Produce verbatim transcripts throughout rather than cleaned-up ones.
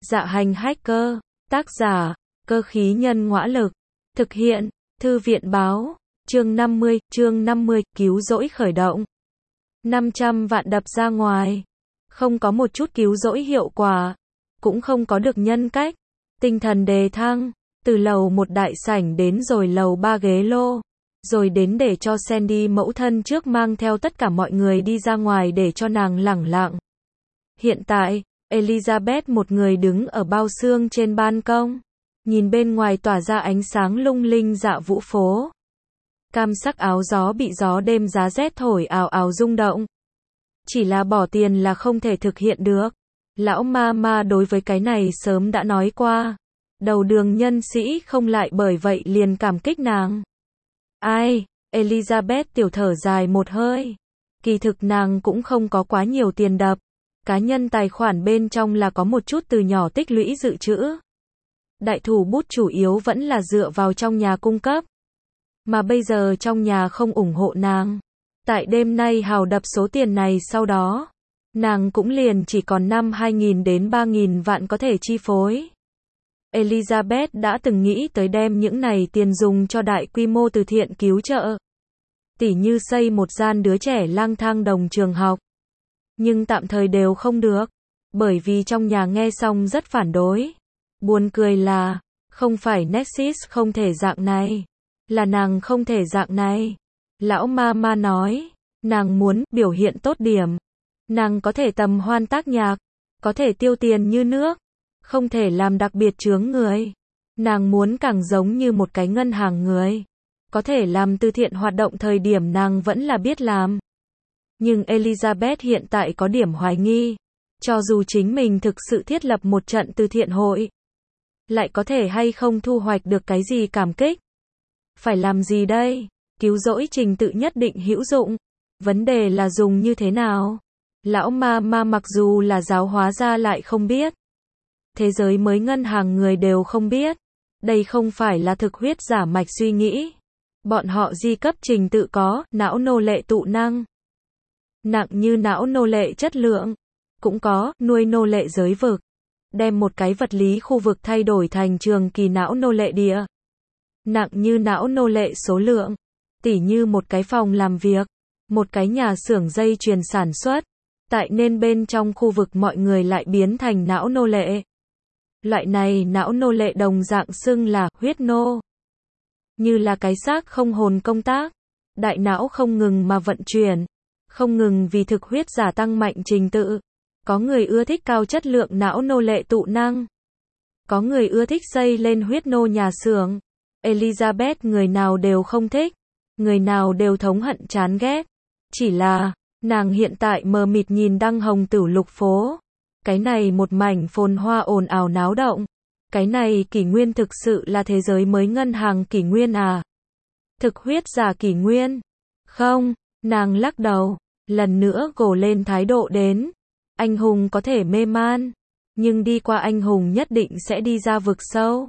Dạ hành hacker, tác giả, cơ khí nhân ngõa lực, thực hiện, thư viện báo, chương năm mươi, chương năm mươi, cứu rỗi khởi động. năm trăm vạn đập ra ngoài, không có một chút cứu rỗi hiệu quả, cũng không có được nhân cách, tinh thần đề thăng, từ lầu một đại sảnh đến rồi lầu ba ghế lô, rồi đến để cho Sandy mẫu thân trước mang theo tất cả mọi người đi ra ngoài để cho nàng lẳng lặng. Hiện tại, Elizabeth một người đứng ở bao xương trên ban công, nhìn bên ngoài tỏa ra ánh sáng lung linh dạ vũ phố. Cam sắc áo gió bị gió đêm giá rét thổi ào ào rung động. Chỉ là bỏ tiền là không thể thực hiện được. Lão ma ma đối với cái này sớm đã nói qua. Đầu đường nhân sĩ không lại bởi vậy liền cảm kích nàng. Ai, Elizabeth tiểu thở dài một hơi. Kỳ thực nàng cũng không có quá nhiều tiền đập. Cá nhân tài khoản bên trong là có một chút từ nhỏ tích lũy dự trữ. Đại thủ bút chủ yếu vẫn là dựa vào trong nhà cung cấp. Mà bây giờ trong nhà không ủng hộ nàng. Tại đêm nay hào đập số tiền này sau đó, nàng cũng liền chỉ còn năm hai nghìn đến ba nghìn vạn có thể chi phối. Elizabeth đã từng nghĩ tới đem những này tiền dùng cho đại quy mô từ thiện cứu trợ. Tỉ như xây một gian đứa trẻ lang thang đồng trường học. Nhưng tạm thời đều không được, bởi vì trong nhà nghe xong rất phản đối. Buồn cười là, không phải Nexus không thể dạng này, là nàng không thể dạng này. Lão ma ma nói, nàng muốn biểu hiện tốt điểm. Nàng có thể tầm hoan tác nhạc, có thể tiêu tiền như nước, không thể làm đặc biệt chướng người. Nàng muốn càng giống như một cái ngân hàng người, có thể làm từ thiện hoạt động thời điểm nàng vẫn là biết làm. Nhưng Elizabeth hiện tại có điểm hoài nghi, cho dù chính mình thực sự thiết lập một trận từ thiện hội, lại có thể hay không thu hoạch được cái gì cảm kích. Phải làm gì đây? Cứu rỗi trình tự nhất định hữu dụng. Vấn đề là dùng như thế nào? Lão ma ma mặc dù là giáo hóa ra lại không biết. Thế giới mới ngân hàng người đều không biết. Đây không phải là thực huyết giả mạch suy nghĩ. Bọn họ di cấp trình tự có, não nô lệ tụ năng. Nặng như não nô lệ chất lượng. Cũng có, nuôi nô lệ giới vực. Đem một cái vật lý khu vực thay đổi thành trường kỳ não nô lệ địa. Nặng như não nô lệ số lượng. Tỉ như một cái phòng làm việc. Một cái nhà xưởng dây chuyền sản xuất. Tại nên bên trong khu vực mọi người lại biến thành não nô lệ. Loại này não nô lệ đồng dạng xưng là huyết nô. Như là cái xác không hồn công tác. Đại não không ngừng mà vận chuyển. Không ngừng vì thực huyết giả tăng mạnh trình tự. Có người ưa thích cao chất lượng não nô lệ tụ năng. Có người ưa thích xây lên huyết nô nhà xưởng. Elizabeth người nào đều không thích. Người nào đều thống hận chán ghét. Chỉ là, nàng hiện tại mờ mịt nhìn đăng hồng tửu lục phố. Cái này một mảnh phồn hoa ồn ào náo động. Cái này kỷ nguyên thực sự là thế giới mới ngân hàng kỷ nguyên à? Thực huyết giả kỷ nguyên? Không, nàng lắc đầu. Lần nữa gồ lên thái độ đến. Anh hùng có thể mê man. Nhưng đi qua anh hùng nhất định sẽ đi ra vực sâu.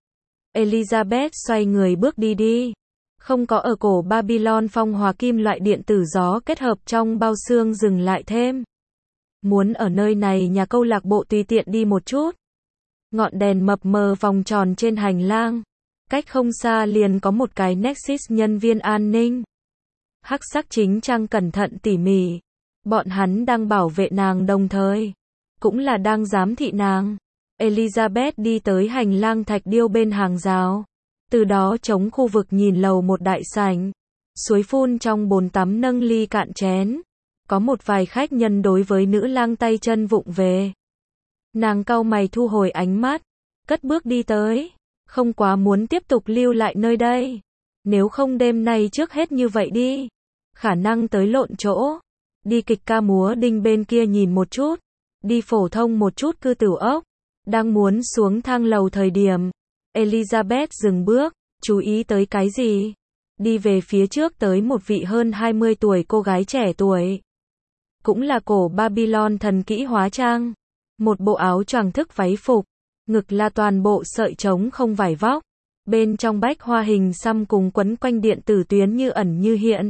Elizabeth xoay người bước đi đi. Không có ở cổ Babylon phong hòa kim loại điện tử gió kết hợp trong bao xương dừng lại thêm. Muốn ở nơi này nhà câu lạc bộ tùy tiện đi một chút. Ngọn đèn mập mờ vòng tròn trên hành lang. Cách không xa liền có một cái Nexus nhân viên an ninh. Hắc sắc chính trang cẩn thận tỉ mỉ. Bọn hắn đang bảo vệ nàng đồng thời. Cũng là đang giám thị nàng. Elizabeth đi tới hành lang thạch điêu bên hàng rào. Từ đó chống khu vực nhìn lầu một đại sảnh. Suối phun trong bồn tắm nâng ly cạn chén. Có một vài khách nhân đối với nữ lang tay chân vụng về. Nàng cau mày thu hồi ánh mắt. Cất bước đi tới. Không quá muốn tiếp tục lưu lại nơi đây. Nếu không đêm nay trước hết như vậy đi. Khả năng tới lộn chỗ. Đi kịch ca múa đinh bên kia nhìn một chút. Đi phổ thông một chút cư tử ốc. Đang muốn xuống thang lầu thời điểm. Elizabeth dừng bước, chú ý tới cái gì? Đi về phía trước tới một vị hơn hai mươi tuổi cô gái trẻ tuổi. Cũng là cổ Babylon thần kỹ hóa trang. Một bộ áo choàng thức váy phục. Ngực là toàn bộ sợi trống không vải vóc. Bên trong bách hoa hình xăm cùng quấn quanh điện tử tuyến như ẩn như hiện.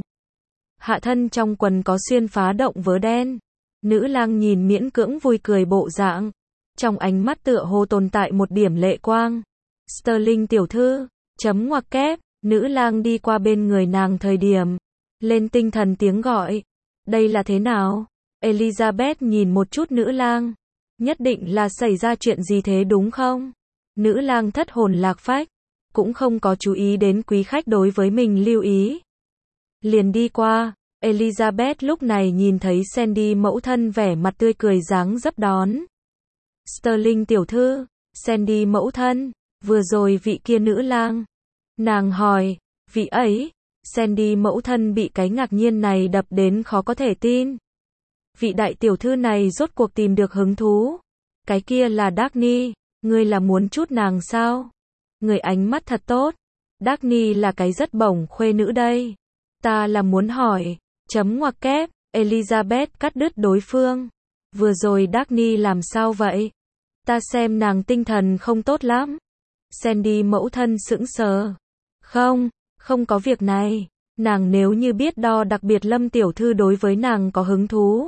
Hạ thân trong quần có xuyên phá động vớ đen. Nữ lang nhìn miễn cưỡng vui cười bộ dạng. trong ánh mắt tựa hồ tồn tại một điểm lệ quang. Sterling tiểu thư, chấm ngoặc kép, nữ lang đi qua bên người nàng thời điểm, lên tinh thần tiếng gọi. Đây là thế nào? Elizabeth nhìn một chút nữ lang. Nhất định là xảy ra chuyện gì thế đúng không? Nữ lang thất hồn lạc phách, cũng không có chú ý đến quý khách đối với mình lưu ý. Liền đi qua, Elizabeth lúc này nhìn thấy Sandy mẫu thân vẻ mặt tươi cười dáng dấp đón. Sterling tiểu thư, Sandy mẫu thân, vừa rồi vị kia nữ lang. Nàng hỏi, vị ấy, Sandy mẫu thân bị cái ngạc nhiên này đập đến khó có thể tin. Vị đại tiểu thư này rốt cuộc tìm được hứng thú. Cái kia là Dagny, ngươi là muốn chút nàng sao? Người ánh mắt thật tốt. Dagny là cái rất bổng khuê nữ đây. Ta là muốn hỏi, chấm ngoặc kép, Elizabeth cắt đứt đối phương. Vừa rồi Dagny làm sao vậy? Ta xem nàng tinh thần không tốt lắm. Sandy mẫu thân sững sờ. Không, không có việc này. Nàng nếu như biết đo đặc biệt Lâm tiểu thư đối với nàng có hứng thú.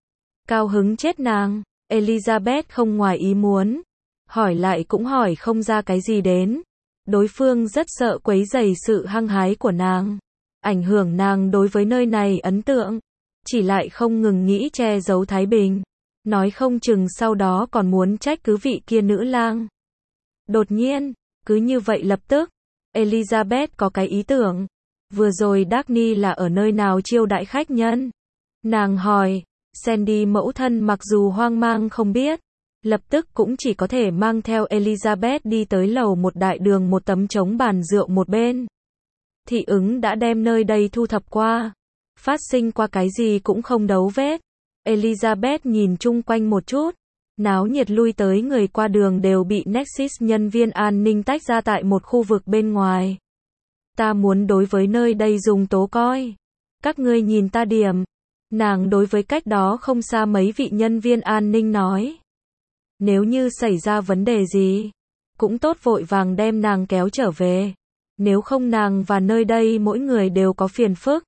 Cao hứng chết nàng. Elizabeth không ngoài ý muốn. Hỏi lại cũng hỏi không ra cái gì đến. Đối phương rất sợ quấy rầy sự hăng hái của nàng. Ảnh hưởng nàng đối với nơi này ấn tượng. Chỉ lại không ngừng nghĩ che giấu Thái Bình. Nói không chừng sau đó còn muốn trách cứ vị kia nữ lang. Đột nhiên, cứ như vậy lập tức, Elizabeth có cái ý tưởng. Vừa rồi Dagny là ở nơi nào chiêu đãi khách nhân? Nàng hỏi, Sandy mẫu thân mặc dù hoang mang không biết, lập tức cũng chỉ có thể mang theo Elizabeth đi tới lầu một đại đường một tấm trống bàn rượu một bên. Thị ứng đã đem nơi đây thu thập qua. Phát sinh qua cái gì cũng không dấu vết. Elizabeth nhìn chung quanh một chút. Náo nhiệt lui tới người qua đường đều bị Nexus nhân viên an ninh tách ra tại một khu vực bên ngoài. Ta muốn đối với nơi đây dùng tố coi. Các ngươi nhìn ta điểm. Nàng đối với cách đó không xa mấy vị nhân viên an ninh nói. Nếu như xảy ra vấn đề gì, cũng tốt vội vàng đem nàng kéo trở về. Nếu không nàng và nơi đây mỗi người đều có phiền phức.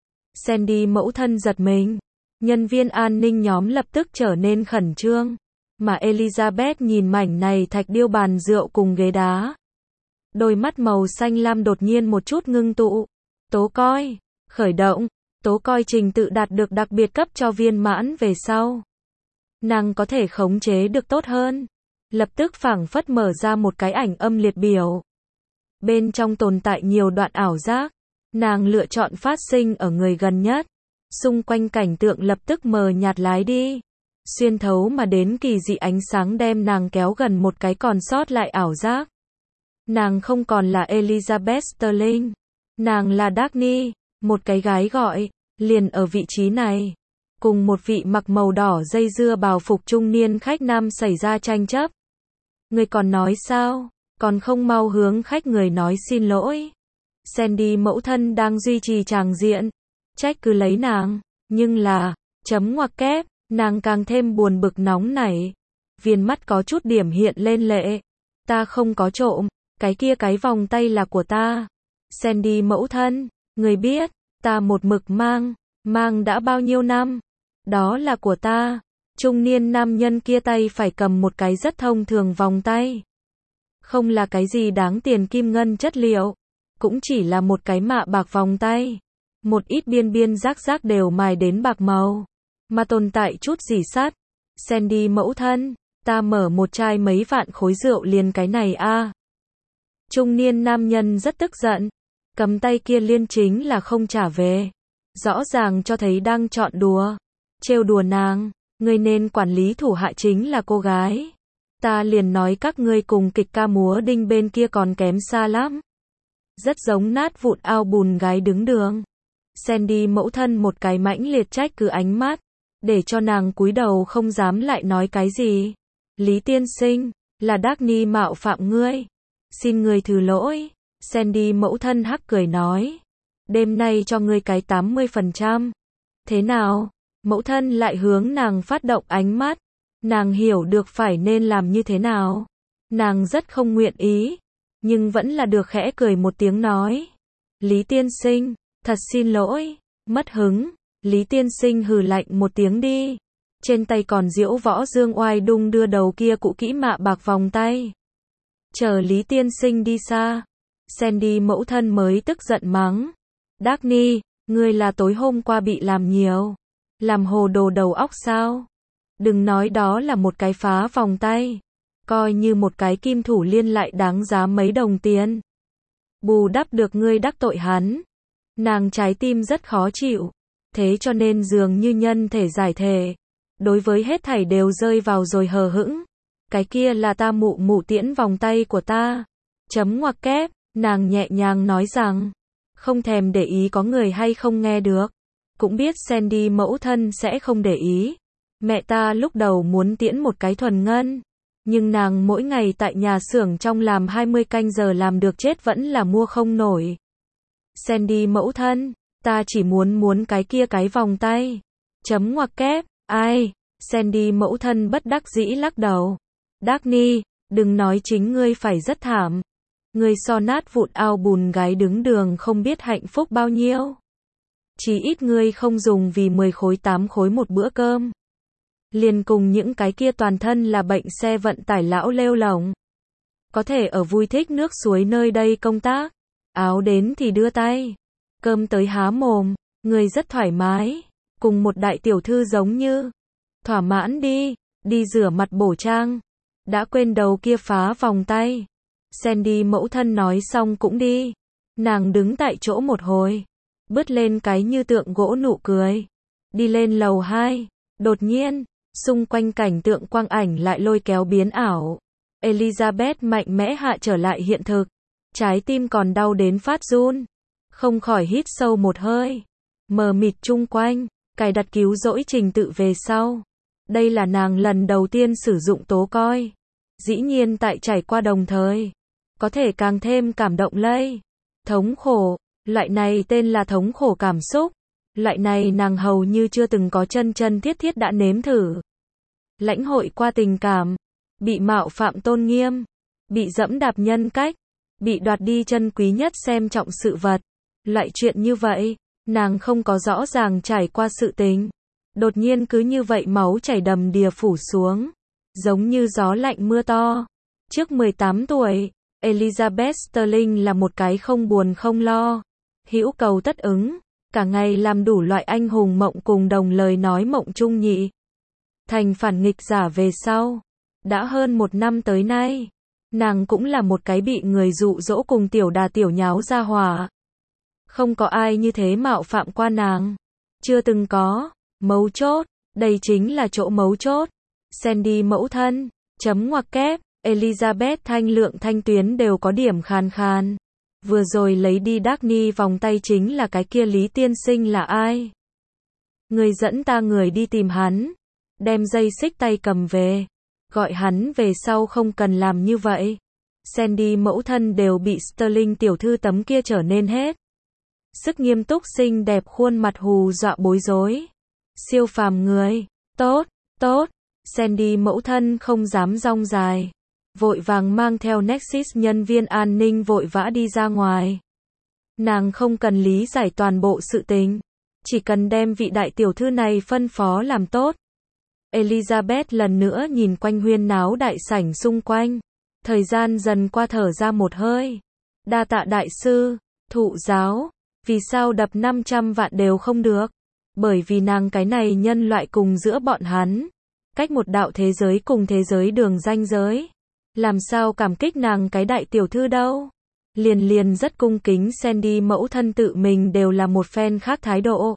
Sandy mẫu thân giật mình. Nhân viên an ninh nhóm lập tức trở nên khẩn trương. Mà Elizabeth nhìn mảnh này thạch điêu bàn rượu cùng ghế đá. Đôi mắt màu xanh lam đột nhiên một chút ngưng tụ. Tố coi. Khởi động. Tố coi trình tự đạt được đặc biệt cấp cho viên mãn về sau. Nàng có thể khống chế được tốt hơn. Lập tức phảng phất mở ra một cái ảnh âm liệt biểu. Bên trong tồn tại nhiều đoạn ảo giác. Nàng lựa chọn phát sinh ở người gần nhất. Xung quanh cảnh tượng lập tức mờ nhạt lái đi. Xuyên thấu mà đến kỳ dị ánh sáng đem nàng kéo gần một cái còn sót lại ảo giác. Nàng không còn là Elizabeth Sterling. Nàng là Dagny, một cái gái gọi, liền ở vị trí này. Cùng một vị mặc màu đỏ dây dưa bào phục trung niên khách nam xảy ra tranh chấp. Người còn nói sao? Còn không mau hướng khách người nói xin lỗi. Sandy mẫu thân đang duy trì tràng diện. Trách cứ lấy nàng. Nhưng là, chấm ngoặc kép, nàng càng thêm buồn bực nóng nảy. Viền mắt có chút điểm hiện lên lệ. Ta không có trộm. Cái kia cái vòng tay là của ta. Sandy mẫu thân, người biết, ta một mực mang. Mang đã bao nhiêu năm? Đó là của ta. Trung niên nam nhân kia tay phải cầm một cái rất thông thường vòng tay. Không là cái gì đáng tiền kim ngân chất liệu. Cũng chỉ là một cái mạ bạc vòng tay. Một ít biên biên rác rác đều mài đến bạc màu. Mà tồn tại chút gì sắt. Sandy mẫu thân, ta mở một chai mấy vạn khối rượu liền cái này a. À. Trung niên nam nhân rất tức giận. Cầm tay kia liên chính là không trả về. Rõ ràng cho thấy đang chọn đùa. Trêu đùa nàng. Ngươi nên quản lý thủ hạ chính là cô gái. Ta liền nói các ngươi cùng kịch ca múa đinh bên kia còn kém xa lắm. Rất giống nát vụn ao bùn gái đứng đường. Sandy mẫu thân một cái mãnh liệt trách cứ ánh mắt. Để cho nàng cúi đầu không dám lại nói cái gì. Lý tiên sinh, là Dagny mạo phạm ngươi. Xin người thứ lỗi. Sandy mẫu thân hắc cười nói. Đêm nay cho ngươi cái tám mươi phần trăm. Thế nào? Mẫu thân lại hướng nàng phát động ánh mắt. Nàng hiểu được phải nên làm như thế nào. Nàng rất không nguyện ý. Nhưng vẫn là được khẽ cười một tiếng nói. Lý tiên sinh, thật xin lỗi. Mất hứng. Lý tiên sinh hừ lạnh một tiếng đi. Trên tay còn diễu võ dương oai đung đưa đầu kia cũ kỹ mạ bạc vòng tay. Chờ Lý tiên sinh đi xa, Sandy mẫu thân mới tức giận mắng. Daphne, ngươi là tối hôm qua bị làm nhiều. Làm hồ đồ đầu óc sao? Đừng nói đó là một cái phá vòng tay. Coi như một cái kim thủ liên lại đáng giá mấy đồng tiền. Bù đắp được ngươi đắc tội hắn. Nàng trái tim rất khó chịu. Thế cho nên dường như nhân thể giải thể. Đối với hết thảy đều rơi vào rồi hờ hững. Cái kia là ta mụ mụ tiễn vòng tay của ta. Chấm ngoặc kép, nàng nhẹ nhàng nói rằng. Không thèm để ý có người hay không nghe được. Cũng biết Sandy mẫu thân sẽ không để ý. Mẹ ta lúc đầu muốn tiễn một cái thuần ngân. Nhưng nàng mỗi ngày tại nhà xưởng trong làm hai mươi canh giờ làm được chết vẫn là mua không nổi. Sandy mẫu thân, ta chỉ muốn muốn cái kia cái vòng tay. Chấm ngoặc kép, ai? Sandy mẫu thân bất đắc dĩ lắc đầu. Daphne, đừng nói chính ngươi phải rất thảm. Ngươi so nát vụn ao bùn gái đứng đường không biết hạnh phúc bao nhiêu. Chỉ ít ngươi không dùng vì mười khối tám khối một bữa cơm. Liền cùng những cái kia toàn thân là bệnh xe vận tải lão lêu lổng. Có thể ở vui thích nước suối nơi đây công tác. Áo đến thì đưa tay. Cơm tới há mồm. Người rất thoải mái. Cùng một đại tiểu thư giống như. Thỏa mãn đi. Đi rửa mặt bổ trang. Đã quên đầu kia phá vòng tay. Sandy mẫu thân nói xong cũng đi. Nàng đứng tại chỗ một hồi. Bứt lên cái như tượng gỗ nụ cười. Đi lên lầu hai. Đột nhiên. Xung quanh cảnh tượng quang ảnh lại lôi kéo biến ảo. Elizabeth mạnh mẽ hạ trở lại hiện thực. Trái tim còn đau đến phát run. Không khỏi hít sâu một hơi. Mờ mịt chung quanh. Cài đặt cứu rỗi trình tự về sau. Đây là nàng lần đầu tiên sử dụng tố coi. Dĩ nhiên tại trải qua đồng thời. Có thể càng thêm cảm động lây. Thống khổ. Loại này tên là thống khổ cảm xúc. Loại này nàng hầu như chưa từng có chân chân thiết thiết đã nếm thử. Lãnh hội qua tình cảm. Bị mạo phạm tôn nghiêm. Bị dẫm đạp nhân cách. Bị đoạt đi chân quý nhất xem trọng sự vật. Loại chuyện như vậy, nàng không có rõ ràng trải qua sự tình. Đột nhiên cứ như vậy máu chảy đầm đìa phủ xuống. Giống như gió lạnh mưa to. Trước mười tám tuổi, Elizabeth Sterling là một cái không buồn không lo. Hữu cầu tất ứng. Cả ngày làm đủ loại anh hùng mộng cùng đồng lời nói mộng chung nhị. Thành phản nghịch giả về sau. Đã hơn một năm tới nay. Nàng cũng là một cái bị người dụ dỗ cùng tiểu đà tiểu nháo ra hỏa. Không có ai như thế mạo phạm qua nàng. Chưa từng có. Mấu chốt. Đây chính là chỗ mấu chốt. Sandy mẫu thân. Chấm ngoặc kép. Elizabeth thanh lượng thanh tuyến đều có điểm khàn khàn. Vừa rồi lấy đi Daphne vòng tay chính là cái kia Lý tiên sinh là ai? Người dẫn ta người đi tìm hắn. Đem dây xích tay cầm về. Gọi hắn về sau không cần làm như vậy. Sandy mẫu thân đều bị Sterling tiểu thư tấm kia trở nên hết. Sức nghiêm túc xinh đẹp khuôn mặt hù dọa bối rối. Siêu phàm người. Tốt, tốt. Sandy mẫu thân không dám rong dài. Vội vàng mang theo Nexus nhân viên an ninh vội vã đi ra ngoài. Nàng không cần lý giải toàn bộ sự tình. Chỉ cần đem vị đại tiểu thư này phân phó làm tốt. Elizabeth lần nữa nhìn quanh huyên náo đại sảnh xung quanh. Thời gian dần qua thở ra một hơi. Đa tạ đại sư, thụ giáo. Vì sao đập năm trăm vạn đều không được? Bởi vì nàng cái này nhân loại cùng giữa bọn hắn. Cách một đạo thế giới cùng thế giới đường ranh giới. Làm sao cảm kích nàng cái đại tiểu thư đâu? Liền liền rất cung kính Sandy mẫu thân tự mình đều là một phen khác thái độ.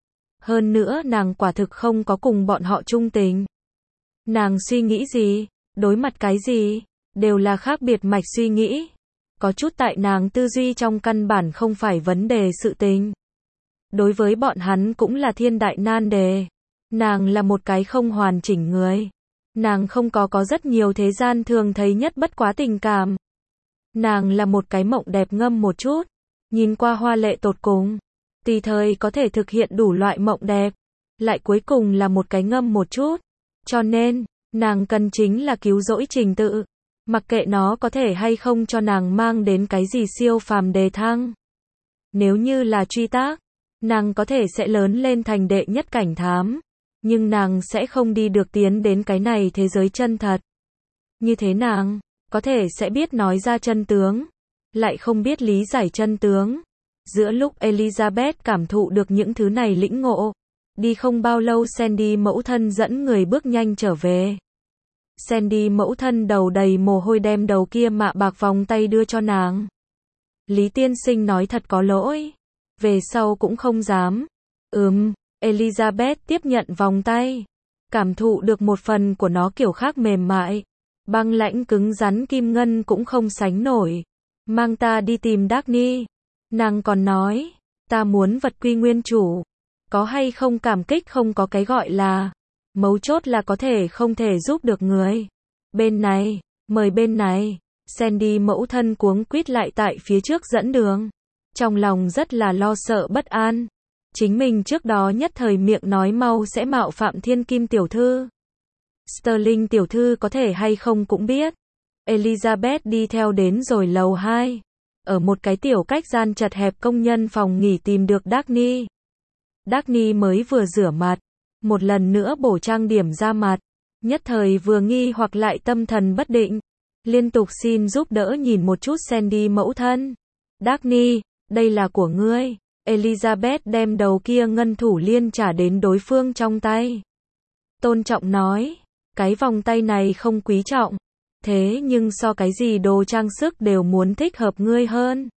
Hơn nữa nàng quả thực không có cùng bọn họ chung tình. Nàng suy nghĩ gì, đối mặt cái gì, đều là khác biệt mạch suy nghĩ. Có chút tại nàng tư duy trong căn bản không phải vấn đề sự tình. Đối với bọn hắn cũng là thiên đại nan đề. Nàng là một cái không hoàn chỉnh người. Nàng không có có rất nhiều thế gian thường thấy nhất bất quá tình cảm. Nàng là một cái mộng đẹp ngâm một chút. Nhìn qua hoa lệ tột cùng. Tùy thời có thể thực hiện đủ loại mộng đẹp. Lại cuối cùng là một cái ngâm một chút. Cho nên, nàng cần chính là cứu rỗi trình tự. Mặc kệ nó có thể hay không cho nàng mang đến cái gì siêu phàm đề thăng. Nếu như là truy tác, nàng có thể sẽ lớn lên thành đệ nhất cảnh thám. Nhưng nàng sẽ không đi được tiến đến cái này thế giới chân thật. Như thế nàng, có thể sẽ biết nói ra chân tướng, lại không biết lý giải chân tướng. Giữa lúc Elizabeth cảm thụ được những thứ này lĩnh ngộ, đi không bao lâu Sandy mẫu thân dẫn người bước nhanh trở về. Sandy mẫu thân đầu đầy mồ hôi đem đầu kia mạ bạc vòng tay đưa cho nàng. Lý tiên sinh nói thật có lỗi. Về sau cũng không dám. Ừm, Elizabeth tiếp nhận vòng tay. Cảm thụ được một phần của nó kiểu khác mềm mại. Băng lãnh cứng rắn kim ngân cũng không sánh nổi. Mang ta đi tìm Dagny. Nàng còn nói, ta muốn vật quy nguyên chủ. Có hay không cảm kích không có cái gọi là. Mấu chốt là có thể không thể giúp được người. Bên này, mời bên này. Sandy mẫu thân cuống quýt lại tại phía trước dẫn đường. Trong lòng rất là lo sợ bất an. Chính mình trước đó nhất thời miệng nói mau sẽ mạo phạm thiên kim tiểu thư. Sterling tiểu thư có thể hay không cũng biết. Elizabeth đi theo đến rồi lầu hai. Ở một cái tiểu cách gian chật hẹp công nhân phòng nghỉ tìm được Dagny. Dagny mới vừa rửa mặt. Một lần nữa bổ trang điểm ra mặt. Nhất thời vừa nghi hoặc lại tâm thần bất định. Liên tục xin giúp đỡ nhìn một chút Sandy mẫu thân. Dagny, đây là của ngươi. Elizabeth đem đầu kia ngân thủ liên trả đến đối phương trong tay. Tôn trọng nói, cái vòng tay này không quý trọng. Thế nhưng so cái gì đồ trang sức đều muốn thích hợp ngươi hơn.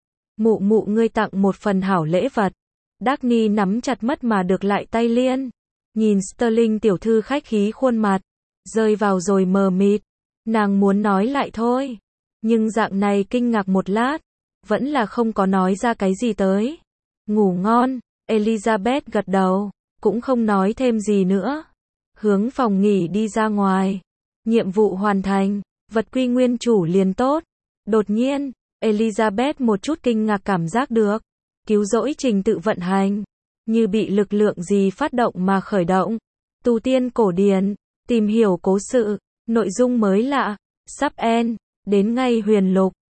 Mụ mụ ngươi tặng một phần hảo lễ vật. Dagny nắm chặt mất mà được lại tay liên. Nhìn Sterling tiểu thư khách khí khuôn mặt. Rơi vào rồi mờ mịt. Nàng muốn nói lại thôi. Nhưng dạng này kinh ngạc một lát. Vẫn là không có nói ra cái gì tới. Ngủ ngon. Elizabeth gật đầu. Cũng không nói thêm gì nữa. Hướng phòng nghỉ đi ra ngoài. Nhiệm vụ hoàn thành. Vật quy nguyên chủ liền tốt. Đột nhiên, Elizabeth một chút kinh ngạc cảm giác được. Cứu rỗi trình tự vận hành. Như bị lực lượng gì phát động mà khởi động. Tu tiên cổ điển. Tìm hiểu cố sự. Nội dung mới lạ. Sắp end. Đến ngay huyền lục.